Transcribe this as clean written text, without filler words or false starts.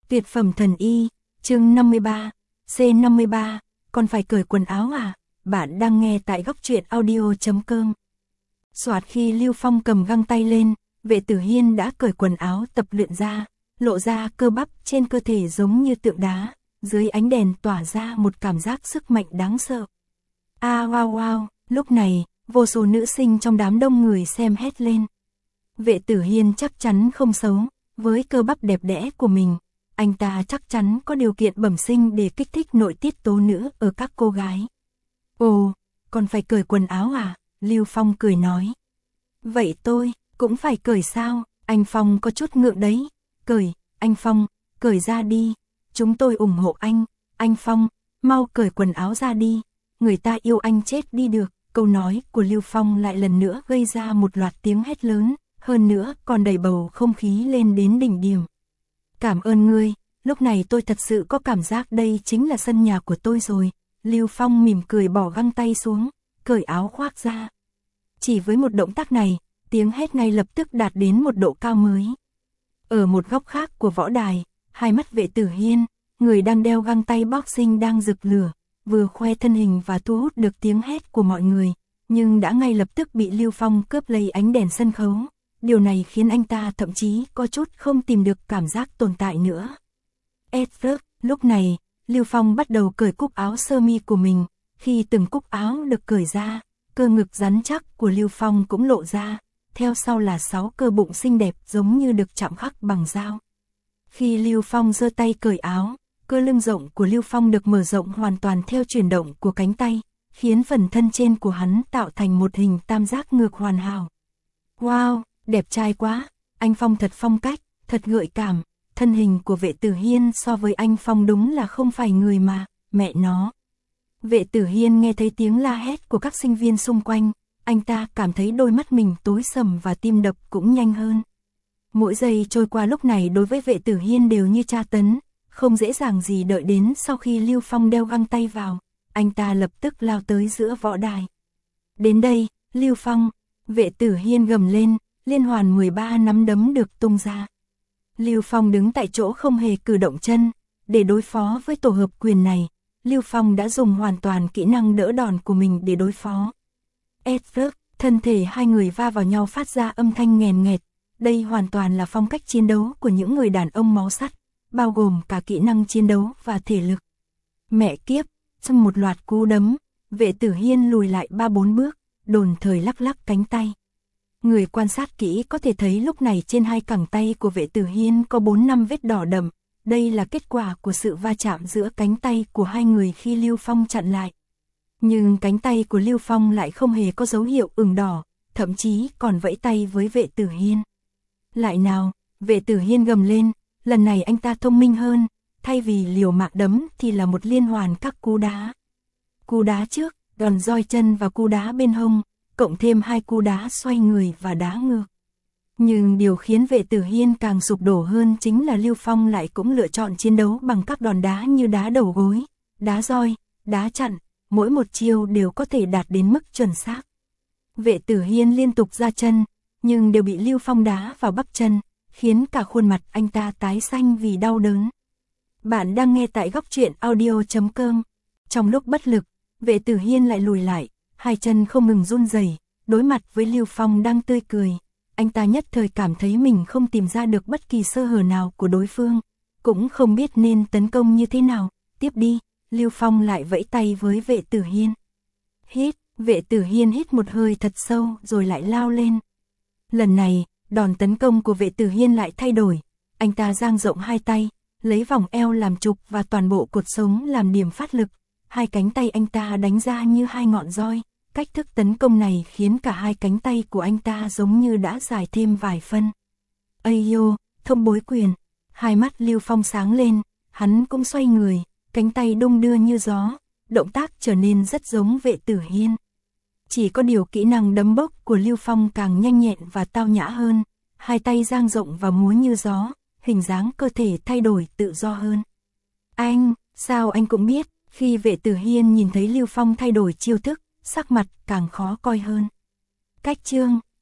Tuyệt phẩm thần y, chương 53, C53, còn phải cởi quần áo à? Bạn đang nghe tại góc truyện audio.com. Soạt khi Lưu Phong cầm găng tay lên, Vệ Tử Hiên đã cởi quần áo tập luyện ra, lộ ra cơ bắp trên cơ thể giống như tượng đá, dưới ánh đèn tỏa ra một cảm giác sức mạnh đáng sợ. Wow wow, lúc này, vô số nữ sinh trong đám đông người xem hét lên. Vệ Tử Hiên chắc chắn không xấu, với cơ bắp đẹp đẽ của mình, anh ta chắc chắn có điều kiện bẩm sinh để kích thích nội tiết tố nữ ở các cô gái. Ồ, còn phải cởi quần áo à? Lưu Phong cười nói. Vậy tôi cũng phải cởi sao? Anh Phong có chút ngượng đấy. Cởi, anh Phong, cởi ra đi. Chúng tôi ủng hộ anh. Anh Phong, mau cởi quần áo ra đi. Người ta yêu anh chết đi được. Câu nói của Lưu Phong lại lần nữa gây ra một loạt tiếng hét lớn, hơn nữa còn đẩy bầu không khí lên đến đỉnh điểm. Cảm ơn ngươi, lúc này tôi thật sự có cảm giác đây chính là sân nhà của tôi rồi. Lưu Phong mỉm cười bỏ găng tay xuống, cởi áo khoác ra. Chỉ với một động tác này, tiếng hét ngay lập tức đạt đến một độ cao mới. Ở một góc khác của võ đài, hai mắt Vệ Tử Hiên, người đang đeo găng tay boxing đang rực lửa, vừa khoe thân hình và thu hút được tiếng hét của mọi người, nhưng đã ngay lập tức bị Lưu Phong cướp lấy ánh đèn sân khấu. Điều này khiến anh ta thậm chí có chút không tìm được cảm giác tồn tại nữa. Lúc này, Lưu Phong bắt đầu cởi cúc áo sơ mi của mình, khi từng cúc áo được cởi ra, cơ ngực rắn chắc của Lưu Phong cũng lộ ra, theo sau là 6 cơ bụng xinh đẹp giống như được chạm khắc bằng dao. Khi Lưu Phong giơ tay cởi áo, cơ lưng rộng của Lưu Phong được mở rộng hoàn toàn theo chuyển động của cánh tay, khiến phần thân trên của hắn tạo thành một hình tam giác ngược hoàn hảo. Wow, đẹp trai quá, anh Phong thật phong cách, thật gợi cảm, thân hình của Vệ Tử Hiên so với anh Phong đúng là không phải người mà, mẹ nó. Vệ Tử Hiên nghe thấy tiếng la hét của các sinh viên xung quanh, anh ta cảm thấy đôi mắt mình tối sầm và tim đập cũng nhanh hơn. Mỗi giây trôi qua lúc này đối với Vệ Tử Hiên đều như tra tấn, không dễ dàng gì đợi đến sau khi Lưu Phong đeo găng tay vào, anh ta lập tức lao tới giữa võ đài. Đến đây, Lưu Phong, Vệ Tử Hiên gầm lên, liên hoàn 13 nắm đấm được tung ra. Lưu Phong đứng tại chỗ không hề cử động chân, để đối phó với tổ hợp quyền này, Lưu Phong đã dùng hoàn toàn kỹ năng đỡ đòn của mình để đối phó. Thân thể hai người va vào nhau phát ra âm thanh nghèn nghẹt, đây hoàn toàn là phong cách chiến đấu của những người đàn ông máu sắt, bao gồm cả kỹ năng chiến đấu và thể lực. Mẹ kiếp, trong một loạt cú đấm, Vệ Tử Hiên lùi lại 3-4 bước, đồn thời lắc lắc cánh tay. Người quan sát kỹ có thể thấy lúc này trên hai cẳng tay của Vệ Tử Hiên có 4-5 vết đỏ đậm, đây là kết quả của sự va chạm giữa cánh tay của hai người khi Lưu Phong chặn lại. Nhưng cánh tay của Lưu Phong lại không hề có dấu hiệu ửng đỏ, thậm chí còn vẫy tay với Vệ Tử Hiên. Lại nào, Vệ Tử Hiên gầm lên, lần này anh ta thông minh hơn, thay vì liều mạng đấm thì là một liên hoàn các cú đá. Cú đá trước, đòn roi chân và cú đá bên hông, cộng thêm 2 cú đá xoay người và đá ngược. Nhưng điều khiến Vệ Tử Hiên càng sụp đổ hơn chính là Lưu Phong lại cũng lựa chọn chiến đấu bằng các đòn đá như đá đầu gối, đá roi, đá chặn, mỗi một chiêu đều có thể đạt đến mức chuẩn xác. Vệ Tử Hiên liên tục ra chân, nhưng đều bị Lưu Phong đá vào bắp chân, khiến cả khuôn mặt anh ta tái xanh vì đau đớn. Bạn đang nghe tại góc truyện audio.com. Trong lúc bất lực, Vệ Tử Hiên lại lùi lại, hai chân không ngừng run rẩy, đối mặt với Lưu Phong đang tươi cười. Anh ta nhất thời cảm thấy mình không tìm ra được bất kỳ sơ hở nào của đối phương, cũng không biết nên tấn công như thế nào. Tiếp đi, Lưu Phong lại vẫy tay với Vệ Tử Hiên. Vệ Tử Hiên hít một hơi thật sâu rồi lại lao lên. Lần này, đòn tấn công của Vệ Tử Hiên lại thay đổi, anh ta dang rộng hai tay, lấy vòng eo làm trục và toàn bộ cột sống làm điểm phát lực, hai cánh tay anh ta đánh ra như hai ngọn roi. Cách thức tấn công này khiến cả hai cánh tay của anh ta giống như đã dài thêm vài phân. Thông bối quyền, hai mắt Lưu Phong sáng lên, hắn cũng xoay người, cánh tay đung đưa như gió, động tác trở nên rất giống Vệ Tử Hiên. Chỉ có điều kỹ năng đấm bốc của Lưu Phong càng nhanh nhẹn và tao nhã hơn, hai tay dang rộng và múa như gió, hình dáng cơ thể thay đổi tự do hơn. Sao anh cũng biết, khi Vệ Tử Hiên nhìn thấy Lưu Phong thay đổi chiêu thức, sắc mặt càng khó coi hơn. Cách chương